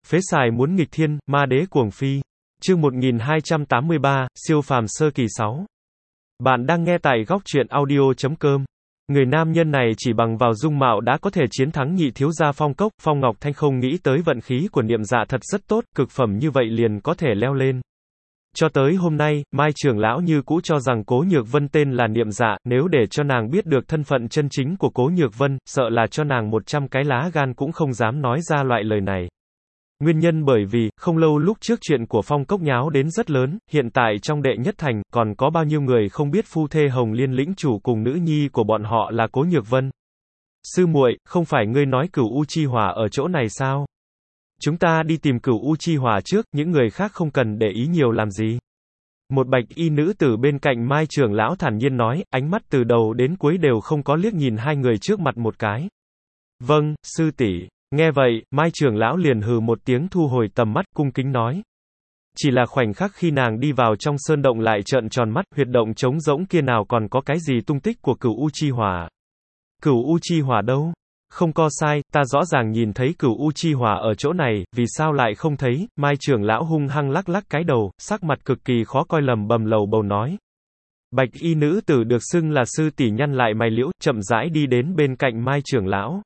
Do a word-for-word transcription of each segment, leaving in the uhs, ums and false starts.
Phế xài muốn nghịch thiên, ma đế cuồng phi. Chương một nghìn hai trăm tám mươi ba, siêu phàm sơ kỳ sáu. Bạn đang nghe tại góc truyện audio chấm com. Người nam nhân này chỉ bằng vào dung mạo đã có thể chiến thắng nhị thiếu gia Phong Cốc, Phong Ngọc Thanh không nghĩ tới vận khí của Niệm Dạ thật rất tốt, cực phẩm như vậy liền có thể leo lên. Cho tới hôm nay, Mai trưởng lão như cũ cho rằng Cố Nhược Vân tên là Niệm Dạ, nếu để cho nàng biết được thân phận chân chính của Cố Nhược Vân, sợ là cho nàng một trăm cái lá gan cũng không dám nói ra loại lời này. Nguyên nhân bởi vì, không lâu lúc trước chuyện của Phong Cốc nháo đến rất lớn, hiện tại trong đệ nhất thành, còn có bao nhiêu người không biết phu thê Hồng Liên lĩnh chủ cùng nữ nhi của bọn họ là Cố Nhược Vân. Sư muội, không phải ngươi nói Cửu U Chi Hỏa ở chỗ này sao? Chúng ta đi tìm Cửu U Chi Hỏa trước, những người khác không cần để ý nhiều làm gì. Một bạch y nữ tử bên cạnh Mai trưởng lão thản nhiên nói, ánh mắt từ đầu đến cuối đều không có liếc nhìn hai người trước mặt một cái. Vâng, sư tỷ. Nghe vậy, Mai trưởng lão liền hừ một tiếng thu hồi tầm mắt, cung kính nói. Chỉ là khoảnh khắc khi nàng đi vào trong sơn động lại trợn tròn mắt, huyệt động trống rỗng kia nào còn có cái gì tung tích của Cửu U Chi Hỏa. Cửu U Chi Hỏa đâu? Không có sai, ta rõ ràng nhìn thấy Cửu U Chi Hỏa ở chỗ này, vì sao lại không thấy? Mai trưởng lão hung hăng lắc lắc cái đầu, sắc mặt cực kỳ khó coi lầm bầm lầu bầu nói. Bạch y nữ tử được xưng là sư tỷ nhăn lại mày liễu, chậm rãi đi đến bên cạnh Mai trưởng lão.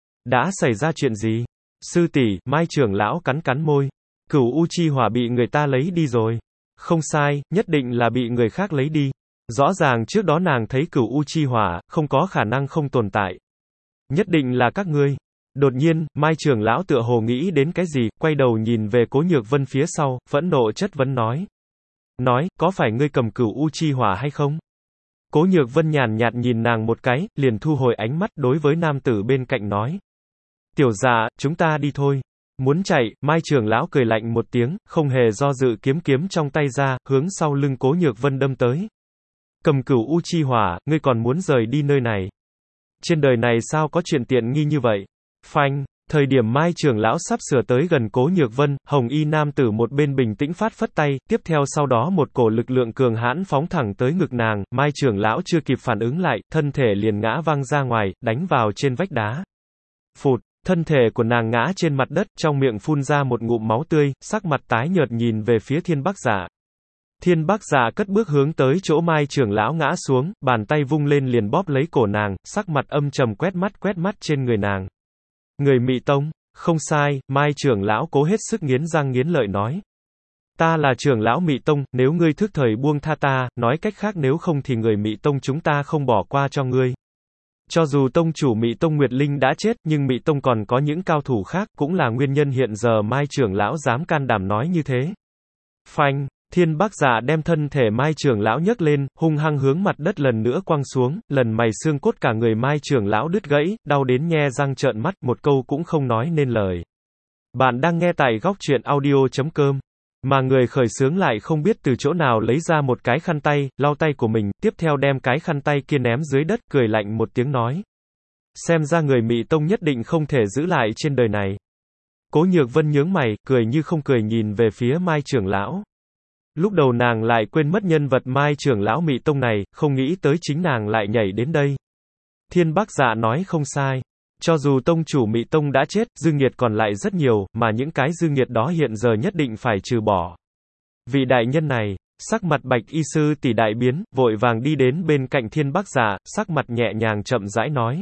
Đã xảy ra chuyện gì? Sư tỷ, Mai trưởng lão cắn cắn môi. Cửu U Chi Hỏa bị người ta lấy đi rồi. Không sai, nhất định là bị người khác lấy đi. Rõ ràng trước đó nàng thấy Cửu U Chi Hỏa, không có khả năng không tồn tại. Nhất định là các ngươi. Đột nhiên, Mai trưởng lão tựa hồ nghĩ đến cái gì, quay đầu nhìn về Cố Nhược Vân phía sau, phẫn nộ chất vấn nói. Nói, có phải ngươi cầm Cửu U Chi Hỏa hay không? Cố Nhược Vân nhàn nhạt nhìn nàng một cái, liền thu hồi ánh mắt đối với nam tử bên cạnh nói. Tiểu dạ, chúng ta đi thôi. Muốn chạy, Mai trưởng lão cười lạnh một tiếng, không hề do dự kiếm kiếm trong tay ra, hướng sau lưng Cố Nhược Vân đâm tới. Cầm Cửu U Chi Hỏa, ngươi còn muốn rời đi nơi này? Trên đời này sao có chuyện tiện nghi như vậy? Phanh, thời điểm Mai trưởng lão sắp sửa tới gần Cố Nhược Vân, hồng y nam tử một bên bình tĩnh phát phất tay, tiếp theo sau đó một cổ lực lượng cường hãn phóng thẳng tới ngực nàng, Mai trưởng lão chưa kịp phản ứng lại, thân thể liền ngã văng ra ngoài, đánh vào trên vách đá. Phụt, thân thể của nàng ngã trên mặt đất, trong miệng phun ra một ngụm máu tươi, sắc mặt tái nhợt nhìn về phía Thiên Bắc Dạ. Thiên Bắc Dạ cất bước hướng tới chỗ Mai trưởng lão ngã xuống, bàn tay vung lên liền bóp lấy cổ nàng, sắc mặt âm trầm quét mắt quét mắt trên người nàng. Người Mị Tông, không sai, Mai trưởng lão cố hết sức nghiến răng nghiến lợi nói. Ta là trưởng lão Mị Tông, nếu ngươi thức thời buông tha ta, nói cách khác nếu không thì người Mị Tông chúng ta không bỏ qua cho ngươi. Cho dù tông chủ Mị Tông Nguyệt Linh đã chết, nhưng Mị Tông còn có những cao thủ khác, cũng là nguyên nhân hiện giờ Mai trưởng lão dám can đảm nói như thế. Phanh, Thiên Bắc Dạ đem thân thể Mai trưởng lão nhấc lên, hung hăng hướng mặt đất lần nữa quăng xuống, lần mày xương cốt cả người Mai trưởng lão đứt gãy, đau đến nhe răng trợn mắt, một câu cũng không nói nên lời. Bạn đang nghe tại góc truyện audio chấm com. Mà người khởi xướng lại không biết từ chỗ nào lấy ra một cái khăn tay, lau tay của mình, tiếp theo đem cái khăn tay kia ném dưới đất, cười lạnh một tiếng nói. Xem ra người Mị Tông nhất định không thể giữ lại trên đời này. Cố Nhược Vân nhướng mày, cười như không cười nhìn về phía Mai trưởng lão. Lúc đầu nàng lại quên mất nhân vật Mai trưởng lão Mị Tông này, không nghĩ tới chính nàng lại nhảy đến đây. Thiên Bắc Dạ nói không sai. Cho dù tông chủ Mị Tông đã chết, dư nghiệt còn lại rất nhiều, mà những cái dư nghiệt đó hiện giờ nhất định phải trừ bỏ. Vị đại nhân này, sắc mặt bạch y sư tỷ đại biến, vội vàng đi đến bên cạnh Thiên Bắc Dạ, sắc mặt nhẹ nhàng chậm rãi nói.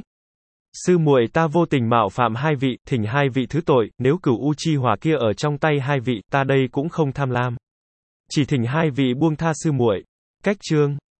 Sư muội ta vô tình mạo phạm hai vị, thỉnh hai vị thứ tội, nếu Cửu U Chi Hỏa kia ở trong tay hai vị, ta đây cũng không tham lam. Chỉ thỉnh hai vị buông tha sư muội. Cách chương.